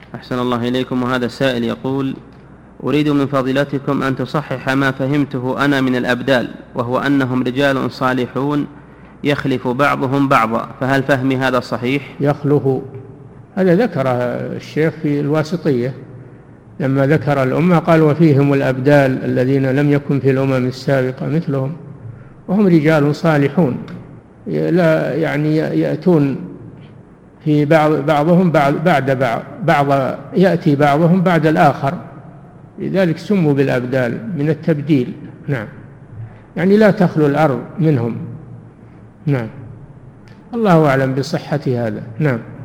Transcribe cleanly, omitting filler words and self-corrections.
أحسن الله إليكم. وهذا السائل يقول: أريد من فضيلتكم أن تصحح ما فهمته أنا من الأبدال، وهو أنهم رجال صالحون يخلف بعضهم بعضا، فهل فهمي هذا صحيح؟ يخلف، هذا ذكره الشيخ في الواسطية لما ذكر الأمة، قال: وفيهم الأبدال الذين لم يكن في الأمم السابقة مثلهم وهم رجال صالحون، لا يعني يأتون في بعضهم بعد بعض يأتي بعضهم بعد الآخر، لذلك سموا بالأبدال من التبديل. نعم، يعني لا تخلو الأرض منهم. نعم، الله أعلم بصحة هذا. نعم.